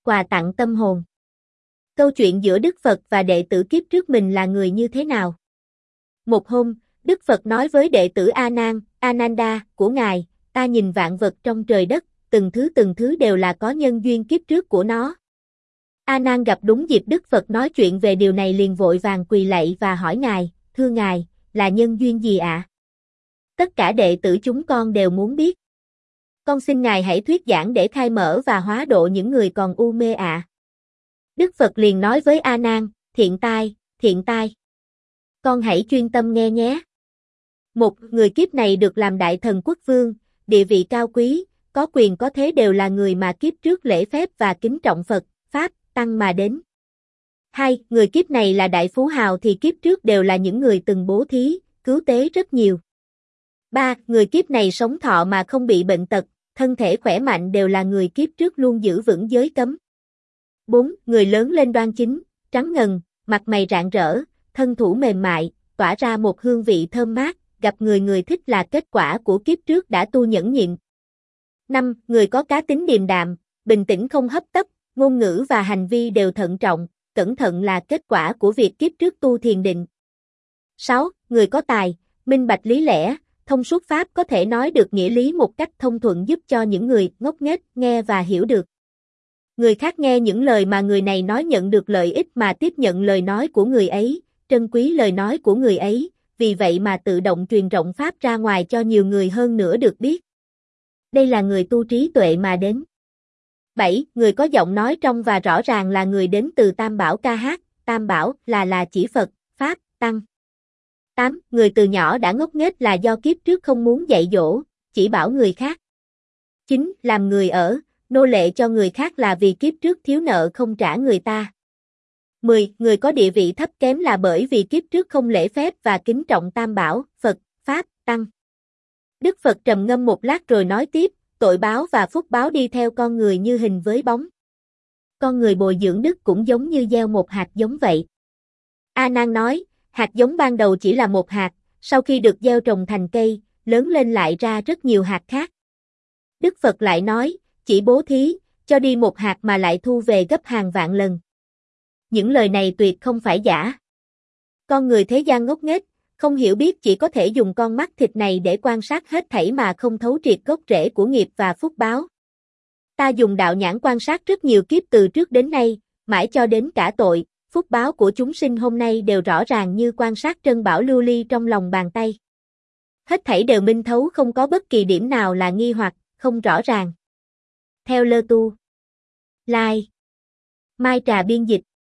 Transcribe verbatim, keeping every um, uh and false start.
quà tặng tâm hồn. Câu chuyện giữa Đức Phật và đệ tử kiếp trước mình là người như thế nào? Một hôm, Đức Phật nói với đệ tử A Nan, Ananda của Ngài, ta nhìn vạn vật trong trời đất, từng thứ từng thứ đều là có nhân duyên kiếp trước của nó. A Nan gặp đúng dịp Đức Phật nói chuyện về điều này liền vội vàng quỳ lạy và hỏi Ngài, thưa Ngài, là nhân duyên gì ạ? À? Tất cả đệ tử chúng con đều muốn biết. Con xin Ngài hãy thuyết giảng để khai mở và hóa độ những người còn u mê ạ. À. Đức Phật liền nói với A Nan, thiện tai, thiện tai. Con hãy chuyên tâm nghe nhé. Một người kiếp này được làm đại thần quốc vương, địa vị cao quý, có quyền có thế đều là người mà kiếp trước lễ phép và kính trọng Phật, Pháp, Tăng mà đến. Hai, người kiếp này là đại phú hào thì kiếp trước đều là những người từng bố thí, cứu tế rất nhiều. Ba, người kiếp này sống thọ mà không bị bệnh tật, thân thể khỏe mạnh đều là người kiếp trước luôn giữ vững giới cấm. Bốn, người lớn lên đoan chính, trắng ngần, mặt mày rạng rỡ, thân thủ mềm mại, tỏa ra một hương vị thơm mát, gặp người người thích là kết quả của kiếp trước đã tu nhẫn nhịn. Năm, người có cá tính điềm đạm, bình tĩnh không hấp tấp, ngôn ngữ và hành vi đều thận trọng, cẩn thận là kết quả của việc kiếp trước tu thiền định. Sáu, người có tài, minh bạch lý lẽ, thông suốt pháp có thể nói được nghĩa lý một cách thông thuận giúp cho những người ngốc nghếch nghe và hiểu được. Người khác nghe những lời mà người này nói nhận được lợi ích mà tiếp nhận lời nói của người ấy, trân quý lời nói của người ấy, vì vậy mà tự động truyền rộng pháp ra ngoài cho nhiều người hơn nữa được biết. Đây là người tu trí tuệ mà đến. Bảy. Người có giọng nói trong và rõ ràng là người đến từ Tam Bảo ca hát, Tam Bảo là là chỉ Phật, Pháp, Tăng. Tám. Người từ nhỏ đã ngốc nghếch là do kiếp trước không muốn dạy dỗ, chỉ bảo người khác. Chín. Làm người ở, nô lệ cho người khác là vì kiếp trước thiếu nợ không trả người ta. Mười. Người có địa vị thấp kém là bởi vì kiếp trước không lễ phép và kính trọng Tam Bảo, Phật, Pháp, Tăng. Đức Phật trầm ngâm một lát rồi nói tiếp, tội báo và phúc báo đi theo con người như hình với bóng. Con người bồi dưỡng đức cũng giống như gieo một hạt giống vậy. A Nan nói, hạt giống ban đầu chỉ là một hạt, sau khi được gieo trồng thành cây, lớn lên lại ra rất nhiều hạt khác. Đức Phật lại nói, chỉ bố thí, cho đi một hạt mà lại thu về gấp hàng vạn lần. Những lời này tuyệt không phải giả. Con người thế gian ngốc nghếch, không hiểu biết chỉ có thể dùng con mắt thịt này để quan sát hết thảy mà không thấu triệt gốc rễ của nghiệp và phúc báo. Ta dùng đạo nhãn quan sát rất nhiều kiếp từ trước đến nay, mãi cho đến cả tội, phúc báo của chúng sinh hôm nay đều rõ ràng như quan sát trân bảo lưu ly trong lòng bàn tay. Hết thảy đều minh thấu không có bất kỳ điểm nào là nghi hoặc, không rõ ràng. Theo Lơ Tu. Lai. Mai Trà biên dịch.